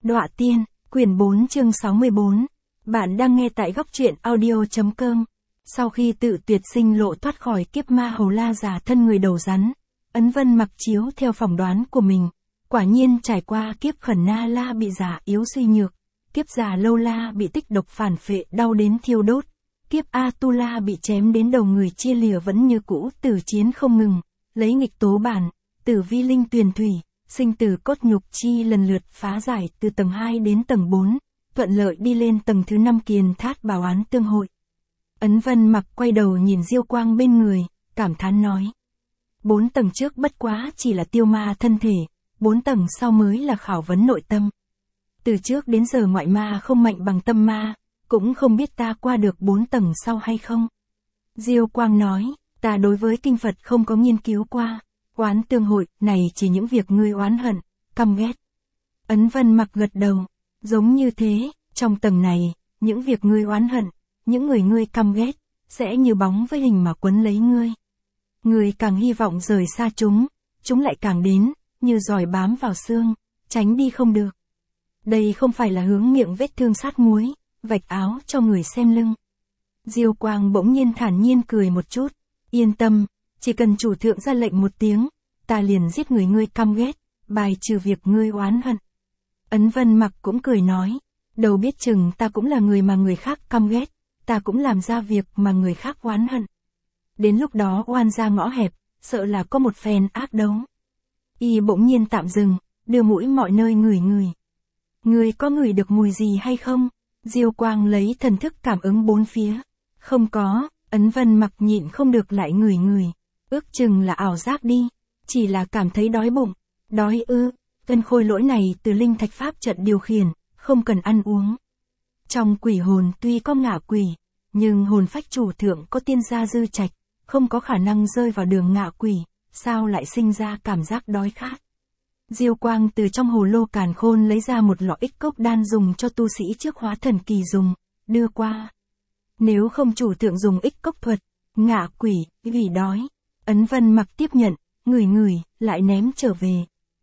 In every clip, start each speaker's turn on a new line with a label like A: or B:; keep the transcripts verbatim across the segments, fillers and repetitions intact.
A: Đọa Tiên, quyển bốn chương sáu mươi bốn. Bạn đang nghe tại góc truyện audio.com. Sau khi tự tuyệt sinh lộ thoát khỏi kiếp ma hầu la già thân người đầu rắn, Ấn Vân mặc chiếu theo phỏng đoán của mình. Quả nhiên trải qua kiếp khẩn na la bị già yếu suy nhược, kiếp già lâu la bị tích độc phản phệ đau đến thiêu đốt, kiếp A Tu La bị chém đến đầu người chia lìa vẫn như cũ tử chiến không ngừng, lấy nghịch tố bản, tử vi linh tuyền thủy, sinh tử cốt nhục chi lần lượt phá giải từ tầng hai đến tầng bốn, thuận lợi đi lên tầng thứ năm kiền thát bảo án tương hội. Ấn Vân mặc quay đầu nhìn Diêu Quang bên người, cảm thán nói. Bốn tầng trước bất quá chỉ là tiêu ma thân thể, bốn tầng sau mới là khảo vấn nội tâm. Từ trước đến giờ ngoại ma không mạnh bằng tâm ma, cũng không biết ta qua được bốn tầng sau hay không. Diêu Quang nói, ta đối với kinh Phật không có nghiên cứu qua, oán tương hội này chỉ những việc ngươi oán hận, căm ghét. Ấn Vân mặc gật đầu, giống như thế, trong tầng này, những việc ngươi oán hận, những người ngươi căm ghét, sẽ như bóng với hình mà quấn lấy ngươi. Ngươi càng hy vọng rời xa chúng, chúng lại càng đến, như giòi bám vào xương, tránh đi không được. Đây không phải là hướng miệng vết thương sát muối, vạch áo cho người xem lưng. Diêu Quang bỗng nhiên thản nhiên cười một chút, yên tâm, chỉ cần chủ thượng ra lệnh một tiếng, ta liền giết người ngươi căm ghét, bài trừ việc ngươi oán hận. Ấn Vân mặc cũng cười nói, đầu biết chừng ta cũng là người mà người khác căm ghét, ta cũng làm ra việc mà người khác oán hận. Đến lúc đó oan ra ngõ hẹp, sợ là có một phen ác đấu. Y bỗng nhiên tạm dừng, đưa mũi mọi nơi ngửi ngửi. Ngươi có ngửi được mùi gì hay không? Diêu Quang lấy thần thức cảm ứng bốn phía. Không có, Ấn Vân mặc nhịn không được lại ngửi ngửi. Ước chừng là ảo giác đi, chỉ là cảm thấy đói bụng. Đói ư, cân khôi lỗi này từ linh thạch pháp trận điều khiển, không cần ăn uống. Trong quỷ hồn tuy có ngạ quỷ, nhưng hồn phách chủ thượng có tiên gia dư trạch, không có khả năng rơi vào đường ngạ quỷ, sao lại sinh ra cảm giác đói khát. Diêu Quang từ trong hồ lô càn khôn lấy ra một lọ ích cốc đan dùng cho tu sĩ trước hóa thần kỳ dùng, đưa qua. Nếu không chủ thượng dùng ích cốc thuật, ngạ quỷ, vì đói. Ấn Vân mặc tiếp nhận, ngửi ngửi, lại ném trở về.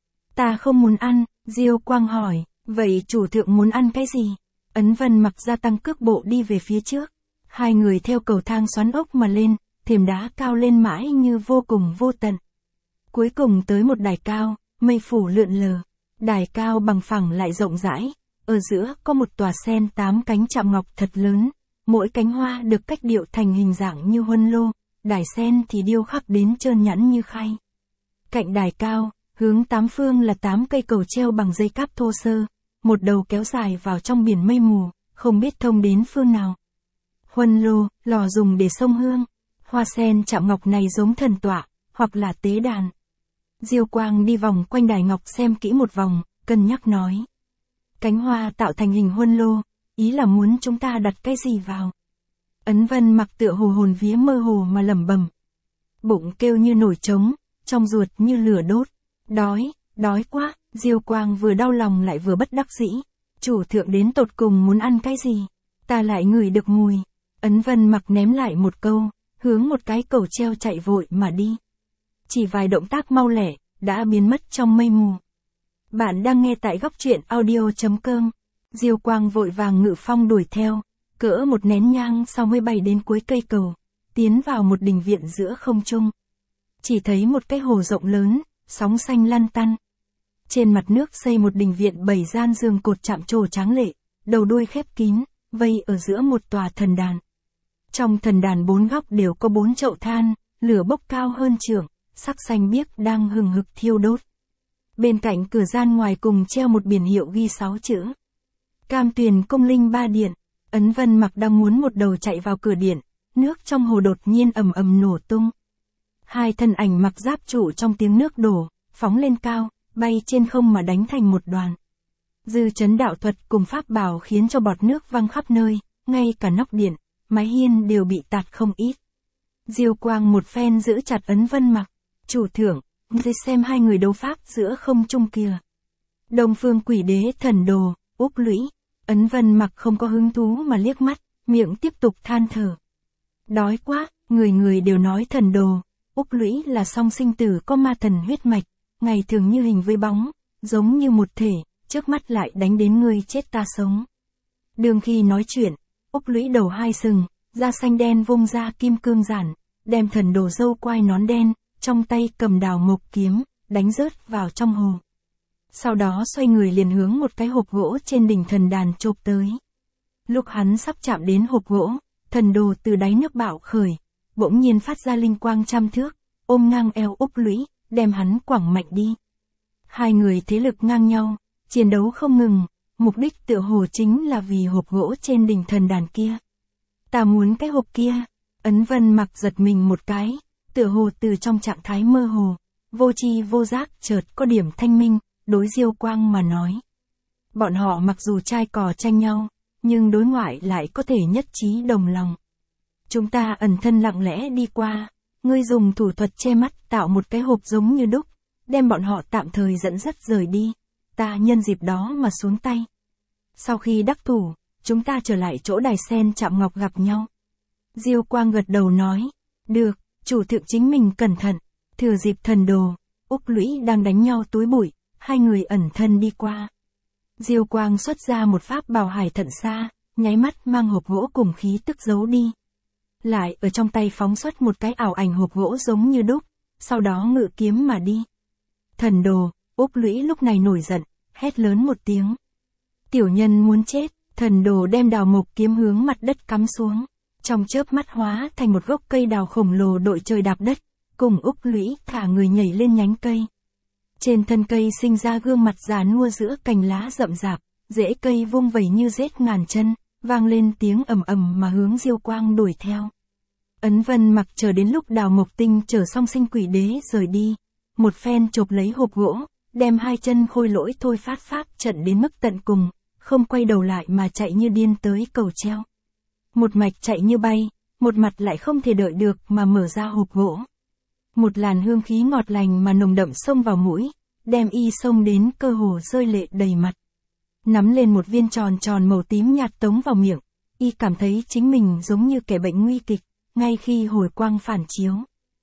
A: Ta không muốn ăn, Diêu Quang hỏi, vậy chủ thượng muốn ăn cái gì? Ấn Vân mặc gia tăng cước bộ đi về phía trước. Hai người theo cầu thang xoắn ốc mà lên, thềm đá cao lên mãi như vô cùng vô tận. Cuối cùng tới một đài cao, mây phủ lượn lờ. Đài cao bằng phẳng lại rộng rãi, ở giữa có một tòa sen tám cánh chạm ngọc thật lớn. Mỗi cánh hoa được cách điệu thành hình dạng như huân lô, đài sen thì điêu khắc đến trơn nhẵn như khay. Cạnh đài cao, hướng tám phương là tám cây cầu treo bằng dây cáp thô sơ, một đầu kéo dài vào trong biển mây mù, không biết thông đến phương nào. Huân lô, lò dùng để xông hương, hoa sen chạm ngọc này giống thần tọa, hoặc là tế đàn. Diêu Quang đi vòng quanh đài ngọc xem kỹ một vòng, cân nhắc nói. Cánh hoa tạo thành hình huân lô, ý là muốn chúng ta đặt cái gì vào. Ấn Vân mặc tựa hồ hồn vía mơ hồ mà lẩm bẩm. Bụng kêu như nổi trống, trong ruột như lửa đốt. Đói, đói quá, Diêu Quang vừa đau lòng lại vừa bất đắc dĩ. Chủ thượng đến tột cùng muốn ăn cái gì? Ta lại ngửi được mùi. Ấn Vân mặc ném lại một câu, hướng một cái cầu treo chạy vội mà đi. Chỉ vài động tác mau lẻ, đã biến mất trong mây mù. Bạn đang nghe tại góc truyện audio.com. Diêu Quang vội vàng ngự phong đuổi theo, cỡ một nén nhang sau mới bay đến cuối cây cầu, tiến vào một đình viện giữa không trung. Chỉ thấy một cái hồ rộng lớn, sóng xanh lăn tăn. Trên mặt nước xây một đình viện bảy gian giường cột chạm trổ tráng lệ, đầu đuôi khép kín, vây ở giữa một tòa thần đàn. Trong thần đàn bốn góc đều có bốn chậu than, lửa bốc cao hơn trượng, sắc xanh biếc đang hừng hực thiêu đốt. Bên cạnh cửa gian ngoài cùng treo một biển hiệu ghi sáu chữ. Cam Tuyền Công Linh Ba Điện. Ấn Vân mặc đang muốn một đầu chạy vào cửa điện, nước trong hồ đột nhiên ầm ầm nổ tung. Hai thân ảnh mặc giáp trụ trong tiếng nước đổ, phóng lên cao, bay trên không mà đánh thành một đoàn. Dư chấn đạo thuật cùng pháp bảo khiến cho bọt nước văng khắp nơi, ngay cả nóc điện, mái hiên đều bị tạt không ít. Diêu Quang một phen giữ chặt Ấn Vân mặc, chủ thượng, ngươi xem hai người đấu pháp giữa không trung kìa. Đông Phương Quỷ Đế Thần Đồ, Úc Lũy. Ấn Vân mặc không có hứng thú mà liếc mắt, miệng tiếp tục than thở. Đói quá, người người đều nói Thần Đồ, Úc Lũy là song sinh tử có ma thần huyết mạch, ngày thường như hình với bóng, giống như một thể, trước mắt lại đánh đến ngươi chết ta sống. Đường khi nói chuyện, Úc Lũy đầu hai sừng, da xanh đen vung ra kim cương giản, đem thần đồ dâu quai nón đen, trong tay cầm đào mộc kiếm, đánh rớt vào trong hồ. Sau đó xoay người liền hướng một cái hộp gỗ trên đỉnh thần đàn chộp tới. Lúc hắn sắp chạm đến hộp gỗ, thần đồ từ đáy nước bạo khởi, bỗng nhiên phát ra linh quang trăm thước, ôm ngang eo Úc Lũy, đem hắn quẳng mạnh đi. Hai người thế lực ngang nhau, chiến đấu không ngừng, mục đích tựa hồ chính là vì hộp gỗ trên đỉnh thần đàn kia. Ta muốn cái hộp kia. Ấn Vân Mặc giật mình một cái, tựa hồ từ trong trạng thái mơ hồ, vô tri vô giác chợt có điểm thanh minh, đối Diêu Quang mà nói. Bọn họ mặc dù trai cò tranh nhau, nhưng đối ngoại lại có thể nhất trí đồng lòng. Chúng ta ẩn thân lặng lẽ đi qua, ngươi dùng thủ thuật che mắt tạo một cái hộp giống như đúc, đem bọn họ tạm thời dẫn dắt rời đi, ta nhân dịp đó mà xuống tay. Sau khi đắc thủ, chúng ta trở lại chỗ đài sen chạm ngọc gặp nhau. Diêu Quang gật đầu nói, được, chủ thượng chính mình cẩn thận, thừa dịp thần đồ, Úc Lũy đang đánh nhau túi bụi, hai người ẩn thân đi qua. Diêu Quang xuất ra một pháp bảo hải thận xa, nháy mắt mang hộp gỗ cùng khí tức giấu đi. Lại ở trong tay phóng xuất một cái ảo ảnh hộp gỗ giống như đúc, sau đó ngự kiếm mà đi. Thần đồ, Úc Lũy lúc này nổi giận, hét lớn một tiếng. Tiểu nhân muốn chết, thần đồ đem đào mộc kiếm hướng mặt đất cắm xuống. Trong chớp mắt hóa thành một gốc cây đào khổng lồ đội trời đạp đất, cùng Úc Lũy thả người nhảy lên nhánh cây. Trên thân cây sinh ra gương mặt già nua giữa cành lá rậm rạp, rễ cây vung vẩy như rết ngàn chân, vang lên tiếng ầm ầm mà hướng Diêu Quang đuổi theo. Ấn Vân Mặc chờ đến lúc đào mộc tinh chở xong sinh quỷ đế rời đi, một phen chộp lấy hộp gỗ, đem hai chân khôi lỗi thôi phát pháp trận đến mức tận cùng, không quay đầu lại mà chạy như điên tới cầu treo. Một mạch chạy như bay, một mặt lại không thể đợi được mà mở ra hộp gỗ. Một làn hương khí ngọt lành mà nồng đậm xông vào mũi, đem y xông đến cơ hồ rơi lệ đầy mặt. Nắm lên một viên tròn tròn màu tím nhạt tống vào miệng, y cảm thấy chính mình giống như kẻ bệnh nguy kịch, ngay khi hồi quang phản chiếu.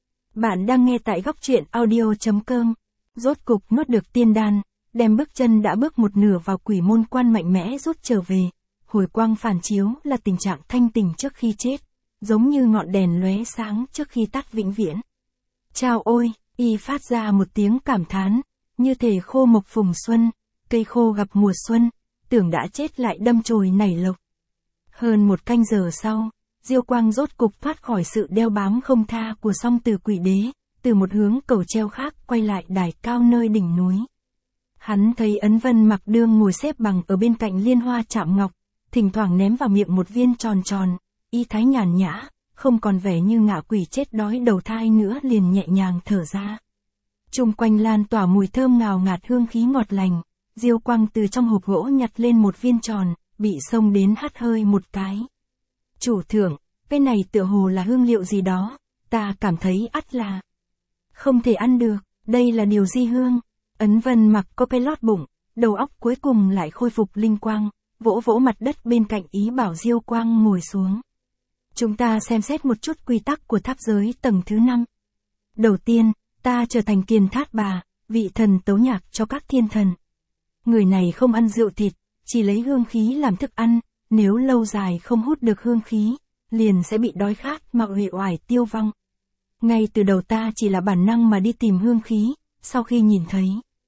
A: Bạn đang nghe tại góc truyện audio chấm com. Rốt cục nuốt được tiên đan, đem bước chân đã bước một nửa vào quỷ môn quan mạnh mẽ rút trở về. Hồi quang phản chiếu là tình trạng thanh tỉnh trước khi chết, giống như ngọn đèn lóe sáng trước khi tắt vĩnh viễn. Chao ôi, y phát ra một tiếng cảm thán, như thể khô mộc phùng xuân, cây khô gặp mùa xuân, tưởng đã chết lại đâm chồi nảy lộc. Hơn một canh giờ sau, Diêu Quang rốt cục thoát khỏi sự đeo bám không tha của song tử quỷ đế, từ một hướng cầu treo khác quay lại đài cao nơi đỉnh núi. Hắn thấy Ấn Vân Mặc đương ngồi xếp bằng ở bên cạnh liên hoa chạm ngọc, thỉnh thoảng ném vào miệng một viên tròn tròn, y thái nhàn nhã, không còn vẻ như ngạ quỷ chết đói đầu thai nữa, liền nhẹ nhàng thở ra. Chung quanh lan tỏa mùi thơm ngào ngạt hương khí ngọt lành, Diêu Quang từ trong hộp gỗ nhặt lên một viên tròn, bị xông đến hắt hơi một cái. Chủ thượng, cái này tựa hồ là hương liệu gì đó, ta cảm thấy ắt là không thể ăn được, đây là điều di hương. Ấn Vân Mặc có cái lót bụng, đầu óc cuối cùng lại khôi phục linh quang, vỗ vỗ mặt đất bên cạnh ý bảo Diêu Quang ngồi xuống. Chúng ta xem xét một chút quy tắc của tháp giới tầng thứ năm. Đầu tiên, ta trở thành Kiền Thát Bà, vị thần tấu nhạc cho các thiên thần. Người này không ăn rượu thịt, chỉ lấy hương khí làm thức ăn, nếu lâu dài không hút được hương khí, liền sẽ bị đói khát mà uể oải tiêu vong. Ngay từ đầu ta chỉ là bản năng mà đi tìm hương khí, sau khi nhìn thấy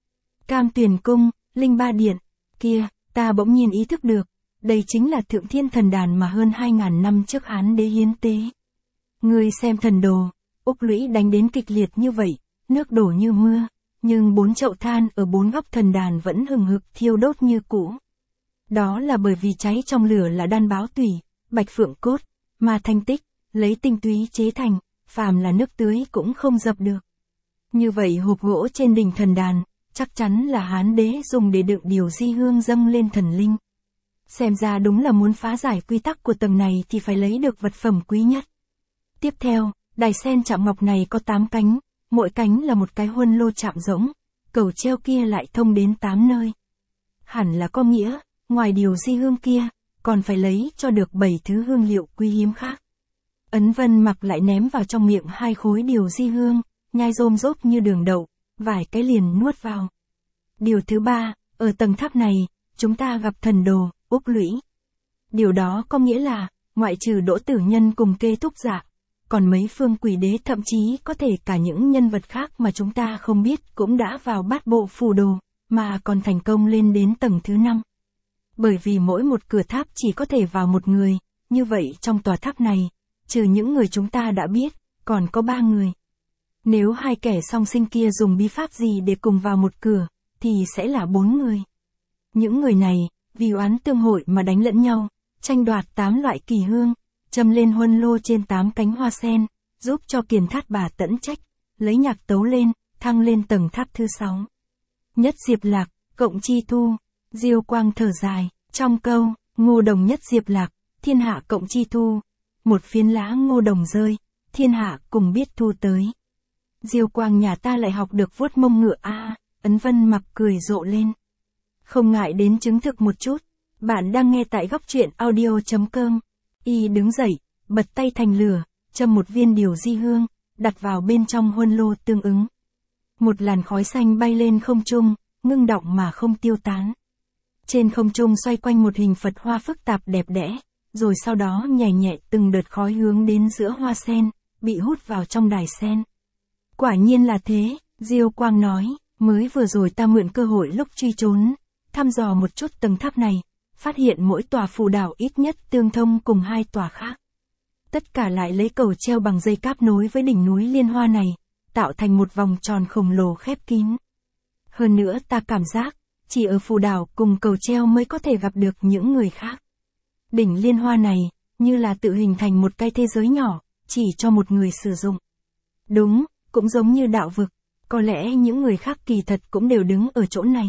A: Cam Tuyền Cung, Linh Ba Điện, kia, ta bỗng nhiên ý thức được, đây chính là Thượng Thiên Thần Đàn mà hơn hai ngàn năm trước Hán Đế hiến tế. Ngươi xem thần đồ, Úc Lũy đánh đến kịch liệt như vậy, nước đổ như mưa, nhưng bốn chậu than ở bốn góc thần đàn vẫn hừng hực thiêu đốt như cũ. Đó là bởi vì cháy trong lửa là đan báo tủy, bạch phượng cốt, mà thanh tích, lấy tinh túy chế thành, phàm là nước tưới cũng không dập được. Như vậy hộp gỗ trên đỉnh thần đàn, chắc chắn là Hán Đế dùng để đựng điều di hương dâng lên thần linh. Xem ra đúng là muốn phá giải quy tắc của tầng này thì phải lấy được vật phẩm quý nhất. Tiếp theo, đài sen chạm ngọc này có tám cánh, mỗi cánh là một cái huân lô chạm rỗng, cầu treo kia lại thông đến tám nơi. Hẳn là có nghĩa, ngoài điều di hương kia, còn phải lấy cho được bảy thứ hương liệu quý hiếm khác. Ấn Vân Mặc lại ném vào trong miệng hai khối điều di hương, nhai rôm rốp như đường đậu, vài cái liền nuốt vào. Điều thứ ba, ở tầng tháp này, chúng ta gặp thần đồ, Úc Lũy. Điều đó có nghĩa là, ngoại trừ Đỗ Tử Nhân cùng Kê Thúc Dạ, còn mấy phương quỷ đế thậm chí có thể cả những nhân vật khác mà chúng ta không biết cũng đã vào bát bộ phù đồ, mà còn thành công lên đến tầng thứ năm. Bởi vì mỗi một cửa tháp chỉ có thể vào một người, như vậy trong tòa tháp này, trừ những người chúng ta đã biết, còn có ba người. Nếu hai kẻ song sinh kia dùng bí pháp gì để cùng vào một cửa, thì sẽ là bốn người. Những người này, vì oán tương hội mà đánh lẫn nhau, tranh đoạt tám loại kỳ hương, châm lên huân lô trên tám cánh hoa sen, giúp cho Kiền Thát Bà tẫn trách, lấy nhạc tấu lên, thăng lên tầng tháp thứ sáu. Nhất Diệp Lạc, cộng chi thu, Diêu Quang thở dài, trong câu, ngô đồng nhất diệp lạc, thiên hạ cộng chi thu, một phiến lá ngô đồng rơi, thiên hạ cùng biết thu tới. Diêu Quang nhà ta lại học được vuốt mông ngựa a, à, Ấn Vân Mặc cười rộ lên. Không ngại đến chứng thực một chút, bạn đang nghe tại góc truyện audio.com. Y đứng dậy, bật tay thành lửa, châm một viên điều di hương, đặt vào bên trong huân lô tương ứng. Một làn khói xanh bay lên không trung, ngưng đọng mà không tiêu tán. Trên không trung xoay quanh một hình Phật hoa phức tạp đẹp đẽ, rồi sau đó nhẹ nhẹ từng đợt khói hướng đến giữa hoa sen, bị hút vào trong đài sen. Quả nhiên là thế, Diêu Quang nói, mới vừa rồi ta mượn cơ hội lúc truy trốn, thăm dò một chút tầng tháp này, phát hiện mỗi tòa phù đảo ít nhất tương thông cùng hai tòa khác. Tất cả lại lấy cầu treo bằng dây cáp nối với đỉnh núi liên hoa này, tạo thành một vòng tròn khổng lồ khép kín. Hơn nữa ta cảm giác, chỉ ở phù đảo cùng cầu treo mới có thể gặp được những người khác. Đỉnh liên hoa này, như là tự hình thành một cái thế giới nhỏ, chỉ cho một người sử dụng. Đúng, cũng giống như đạo vực, có lẽ những người khác kỳ thật cũng đều đứng ở chỗ này.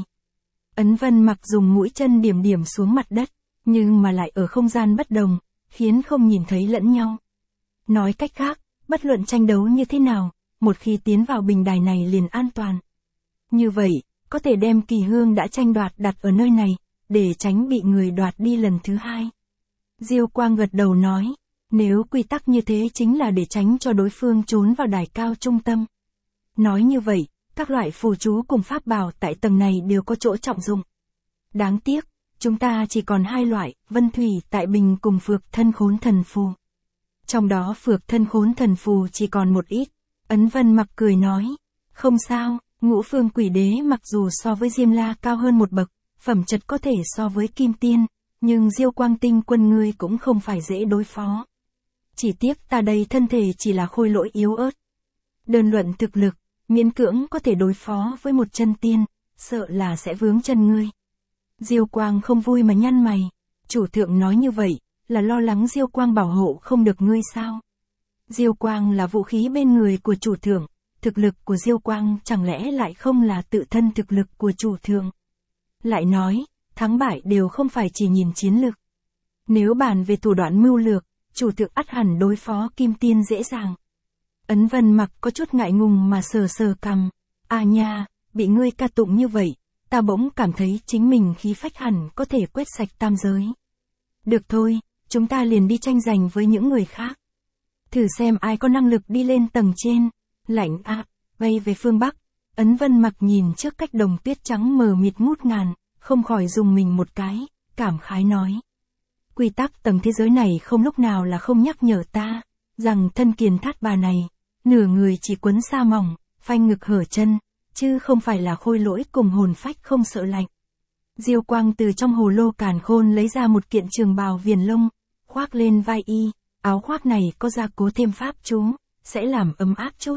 A: Ấn Vân Mặc dùng mũi chân điểm điểm xuống mặt đất, nhưng mà lại ở không gian bất đồng, khiến không nhìn thấy lẫn nhau. Nói cách khác, bất luận tranh đấu như thế nào, một khi tiến vào bình đài này liền an toàn. Như vậy, có thể đem kỳ hương đã tranh đoạt đặt ở nơi này, để tránh bị người đoạt đi lần thứ hai. Diêu Quang gật đầu nói, nếu quy tắc như thế chính là để tránh cho đối phương trốn vào đài cao trung tâm. Nói như vậy, các loại phù chú cùng pháp bảo tại tầng này đều có chỗ trọng dụng. Đáng tiếc, chúng ta chỉ còn hai loại, Vân Thủy Tại Bình cùng Phược Thân Khốn Thần Phù. Trong đó Phược Thân Khốn Thần Phù chỉ còn một ít. Ấn Vân Mặc cười nói, không sao, ngũ phương quỷ đế mặc dù so với Diêm La cao hơn một bậc, phẩm chất có thể so với Kim Tiên, nhưng Diêu Quang tinh quân ngươi cũng không phải dễ đối phó. Chỉ tiếc ta đây thân thể chỉ là khôi lỗi yếu ớt. Đơn luận thực lực, miễn cưỡng có thể đối phó với một chân tiên, sợ là sẽ vướng chân ngươi. Diêu Quang không vui mà nhăn mày, chủ thượng nói như vậy, là lo lắng Diêu Quang bảo hộ không được ngươi sao? Diêu Quang là vũ khí bên người của chủ thượng, thực lực của Diêu Quang chẳng lẽ lại không là tự thân thực lực của chủ thượng? Lại nói, thắng bại đều không phải chỉ nhìn chiến lực. Nếu bàn về thủ đoạn mưu lược, chủ thượng ắt hẳn đối phó Kim Tiên dễ dàng. Ấn Vân Mặc có chút ngại ngùng mà sờ sờ cằm, à nha, bị ngươi ca tụng như vậy, ta bỗng cảm thấy chính mình khí phách hẳn có thể quét sạch tam giới. Được thôi, chúng ta liền đi tranh giành với những người khác. Thử xem ai có năng lực đi lên tầng trên. Lạnh áp, bay về phương Bắc, Ấn Vân Mặc nhìn trước cách đồng tuyết trắng mờ mịt ngút ngàn, không khỏi dùng mình một cái, cảm khái nói. Quy tắc tầng thế giới này không lúc nào là không nhắc nhở ta, rằng thân Kiền Thát Bà này, nửa người chỉ quấn sa mỏng, phanh ngực hở chân, chứ không phải là khôi lỗi cùng hồn phách không sợ lạnh. Diêu Quang từ trong hồ lô càn khôn lấy ra một kiện trường bào viền lông, khoác lên vai y, áo khoác này có gia cố thêm pháp chú, sẽ làm ấm áp chút.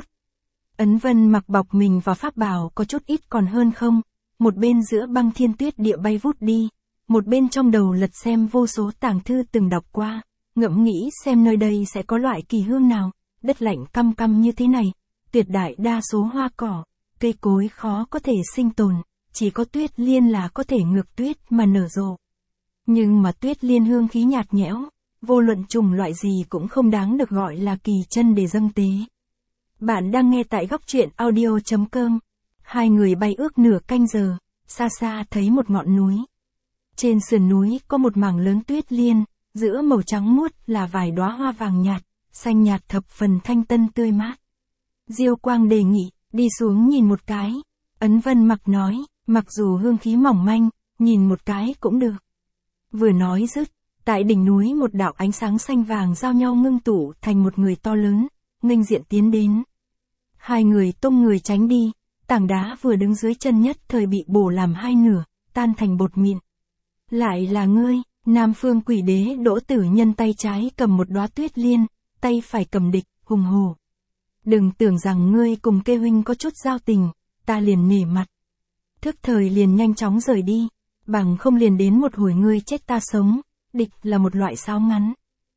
A: Ấn Vân Mặc bọc mình vào pháp bào có chút ít còn hơn không, một bên giữa băng thiên tuyết địa bay vút đi, một bên trong đầu lật xem vô số tàng thư từng đọc qua, ngẫm nghĩ xem nơi đây sẽ có loại kỳ hương nào, đất lạnh căm căm như thế này, tuyệt đại đa số hoa cỏ, cây cối khó có thể sinh tồn, chỉ có tuyết liên là có thể ngược tuyết mà nở rộ. Nhưng mà tuyết liên hương khí nhạt nhẽo, vô luận trùng loại gì cũng không đáng được gọi là kỳ chân để dâng tế. Bạn đang nghe tại góc truyện audio.com. Hai người bay ước nửa canh giờ, xa xa thấy một ngọn núi. Trên sườn núi có một mảng lớn tuyết liên, giữa màu trắng muốt là vài đóa hoa vàng nhạt, xanh nhạt thập phần thanh tân tươi mát. Diêu Quang đề nghị, đi xuống nhìn một cái. Ấn Vân Mặc nói, mặc dù hương khí mỏng manh, nhìn một cái cũng được. Vừa nói dứt, tại đỉnh núi một đạo ánh sáng xanh vàng giao nhau ngưng tụ thành một người to lớn, nghênh diện tiến đến. Hai người tung người tránh đi, tảng đá vừa đứng dưới chân nhất thời bị bổ làm hai nửa, tan thành bột mịn. Lại là ngươi, Nam Phương Quỷ Đế Đỗ Tử Nhân tay trái cầm một đóa tuyết liên, tay phải cầm địch, hùng hổ. Đừng tưởng rằng ngươi cùng Kê huynh có chút giao tình, ta liền nể mặt. Thức thời liền nhanh chóng rời đi, bằng không liền đến một hồi ngươi chết ta sống, địch là một loại sáo ngắn.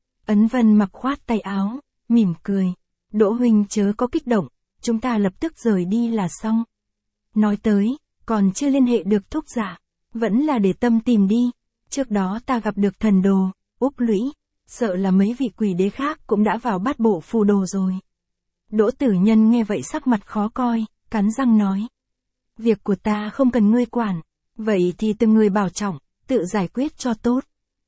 A: Ấn Vân mặc khoát tay áo, mỉm cười. Đỗ huynh chớ có kích động, chúng ta lập tức rời đi là xong. Nói tới, còn chưa liên hệ được thúc giả, vẫn là để tâm tìm đi. Trước đó ta gặp được thần đồ, Úc Lũy, sợ là mấy vị quỷ đế khác cũng đã vào bát bộ phù đồ rồi. Đỗ Tử Nhân nghe vậy sắc mặt khó coi, cắn răng nói. Việc của ta không cần ngươi quản, vậy thì từng người bảo trọng, tự giải quyết cho tốt.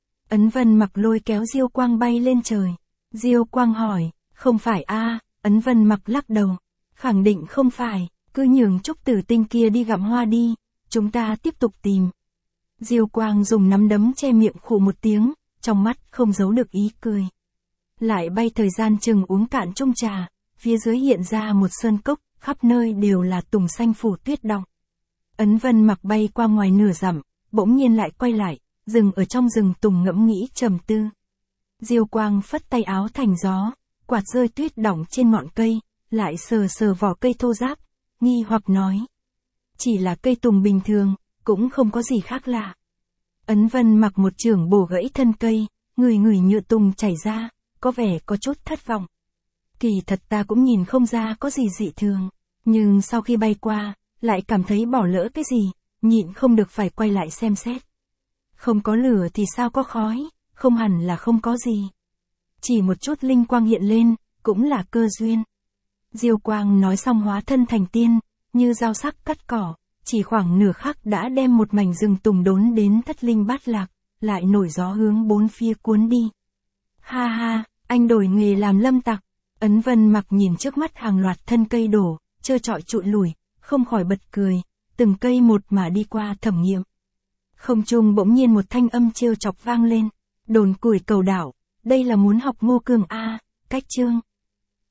A: Ấn Vân mặc lôi kéo Diêu Quang bay lên trời. Diêu Quang hỏi, không phải a? Ấn Vân mặc lắc đầu, khẳng định không phải, cứ nhường Trúc Tử Tinh kia đi gặm hoa đi, chúng ta tiếp tục tìm. Diêu Quang dùng nắm đấm che miệng khụ một tiếng, trong mắt không giấu được ý cười. Lại bay thời gian chừng uống cạn chung trà, phía dưới hiện ra một sơn cốc, khắp nơi đều là tùng xanh phủ tuyết đọng. Ấn Vân mặc bay qua ngoài nửa dặm, bỗng nhiên lại quay lại, dừng ở trong rừng tùng ngẫm nghĩ trầm tư. Diêu Quang phất tay áo thành gió, quạt rơi tuyết đọng trên ngọn cây, lại sờ sờ vỏ cây thô ráp, nghi hoặc nói. Chỉ là cây tùng bình thường, cũng không có gì khác lạ. Ấn Vân mặc một chưởng bổ gãy thân cây, người người nhựa tùng chảy ra, có vẻ có chút thất vọng. Kỳ thật ta cũng nhìn không ra có gì dị thường, nhưng sau khi bay qua, lại cảm thấy bỏ lỡ cái gì, nhịn không được phải quay lại xem xét. Không có lửa thì sao có khói, không hẳn là không có gì. Chỉ một chút linh quang hiện lên, cũng là cơ duyên. Diêu Quang nói xong hóa thân thành tiên, như dao sắc cắt cỏ, chỉ khoảng nửa khắc đã đem một mảnh rừng tùng đốn đến thất linh bát lạc, lại nổi gió hướng bốn phía cuốn đi. Ha ha, anh đổi nghề làm lâm tặc. Ấn Vân mặc nhìn trước mắt hàng loạt thân cây đổ, trơ trọi trụi lủi, không khỏi bật cười, từng cây một mà đi qua thẩm nghiệm. Không trung bỗng nhiên một thanh âm trêu chọc vang lên, đồn củi cầu đảo, đây là muốn học Ngô Cường a, cách chương.